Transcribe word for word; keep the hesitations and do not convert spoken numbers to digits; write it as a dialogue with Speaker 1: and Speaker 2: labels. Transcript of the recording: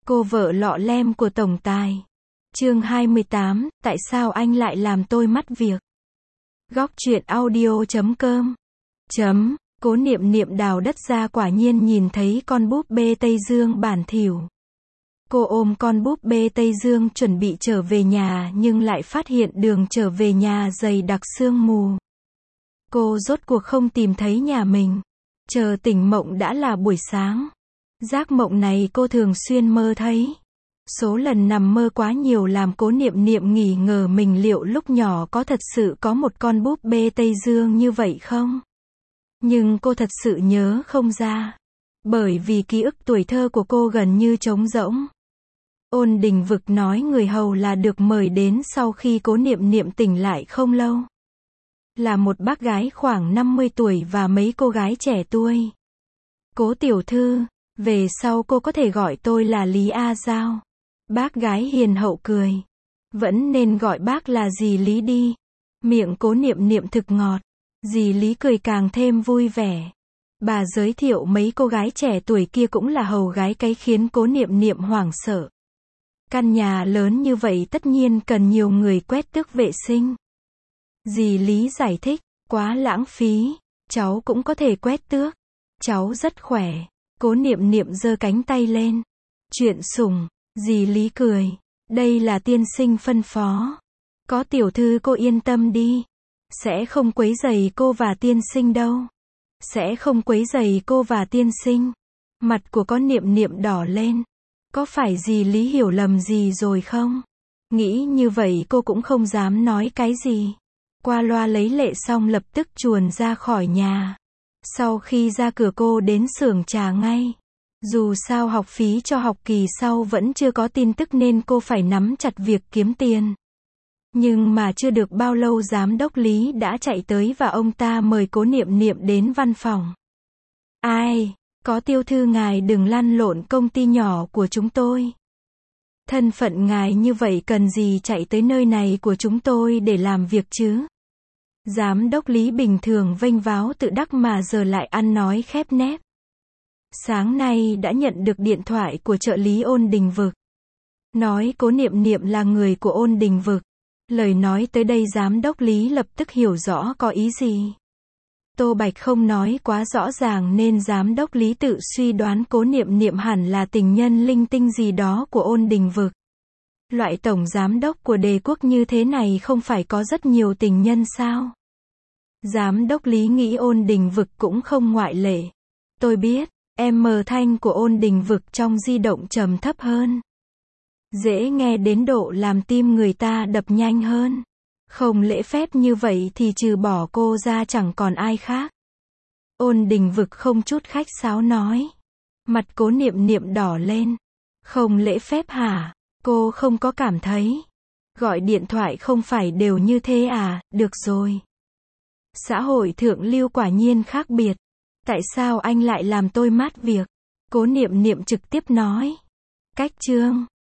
Speaker 1: Cô vợ lọ lem của tổng tài. Chương hai mươi tám, tại sao anh lại làm tôi mất việc? Góc truyện audio chấm com. Chấm, Cố Niệm Niệm đào đất ra quả nhiên nhìn thấy con búp bê Tây Dương bản thỉu. Cô ôm con búp bê Tây Dương chuẩn bị trở về nhà nhưng lại phát hiện đường trở về nhà dày đặc sương mù. Cô rốt cuộc không tìm thấy nhà mình. Chờ tỉnh mộng đã là buổi sáng. Giấc mộng này cô thường xuyên mơ thấy. Số lần nằm mơ quá nhiều làm Cố Niệm Niệm nghi ngờ mình liệu lúc nhỏ có thật sự có một con búp bê Tây Dương như vậy không? Nhưng cô thật sự nhớ không ra. Bởi vì ký ức tuổi thơ của cô gần như trống rỗng. Ôn Đình Vực nói người hầu là được mời đến sau khi Cố Niệm Niệm tỉnh lại không lâu. Là một bác gái khoảng năm mươi tuổi và mấy cô gái trẻ tuổi. Cố tiểu thư, về sau cô có thể gọi tôi là Lý A Giao. Bác gái hiền hậu cười. Vẫn nên gọi bác là dì Lý đi. Miệng Cố Niệm Niệm thực ngọt. Dì Lý cười càng thêm vui vẻ. Bà giới thiệu mấy cô gái trẻ tuổi kia cũng là hầu gái, cái khiến Cố Niệm Niệm hoảng sợ. Căn nhà lớn như vậy tất nhiên cần nhiều người quét tước vệ sinh. Dì Lý giải thích, quá lãng phí, cháu cũng có thể quét tước. Cháu rất khỏe. Cố Niệm Niệm giơ cánh tay lên. Chuyện sủng, dì Lý cười. Đây là tiên sinh phân phó. Có tiểu thư cô yên tâm đi. Sẽ không quấy rầy cô và tiên sinh đâu. Sẽ không quấy rầy cô và tiên sinh. Mặt của Cố Niệm Niệm đỏ lên. Có phải dì Lý hiểu lầm gì rồi không? Nghĩ như vậy cô cũng không dám nói cái gì. Qua loa lấy lệ xong lập tức chuồn ra khỏi nhà. Sau khi ra cửa cô đến xưởng trà ngay. Dù sao học phí cho học kỳ sau vẫn chưa có tin tức nên cô phải nắm chặt việc kiếm tiền. Nhưng mà chưa được bao lâu giám đốc Lý đã chạy tới và ông ta mời Cố Niệm Niệm đến văn phòng. Ai, có tiểu thư ngài đừng lăn lộn công ty nhỏ của chúng tôi. Thân phận ngài như vậy cần gì chạy tới nơi này của chúng tôi để làm việc chứ? Giám đốc Lý bình thường vênh váo tự đắc mà giờ lại ăn nói khép nép. Sáng nay đã nhận được điện thoại của trợ lý Ôn Đình Vực. Nói Cố Niệm Niệm là người của Ôn Đình Vực. Lời nói tới đây giám đốc Lý lập tức hiểu rõ có ý gì. Tô Bạch không nói quá rõ ràng nên giám đốc Lý tự suy đoán Cố Niệm Niệm hẳn là tình nhân linh tinh gì đó của Ôn Đình Vực. Loại tổng giám đốc của Đề Quốc như thế này không phải có rất nhiều tình nhân sao? Giám đốc Lý nghĩ Ôn Đình Vực cũng không ngoại lệ. Tôi biết, em mờ thanh của Ôn Đình Vực trong di động trầm thấp hơn. Dễ nghe đến độ làm tim người ta đập nhanh hơn. Không lễ phép như vậy thì trừ bỏ cô ra chẳng còn ai khác. Ôn Đình Vực không chút khách sáo nói. Mặt Cố Niệm Niệm đỏ lên. Không lễ phép hả? Cô không có cảm thấy. Gọi điện thoại không phải đều như thế à? Được rồi. Xã hội thượng lưu quả nhiên khác biệt. Tại sao anh lại làm tôi mất việc? Cố Niệm Niệm trực tiếp nói. Cách chương.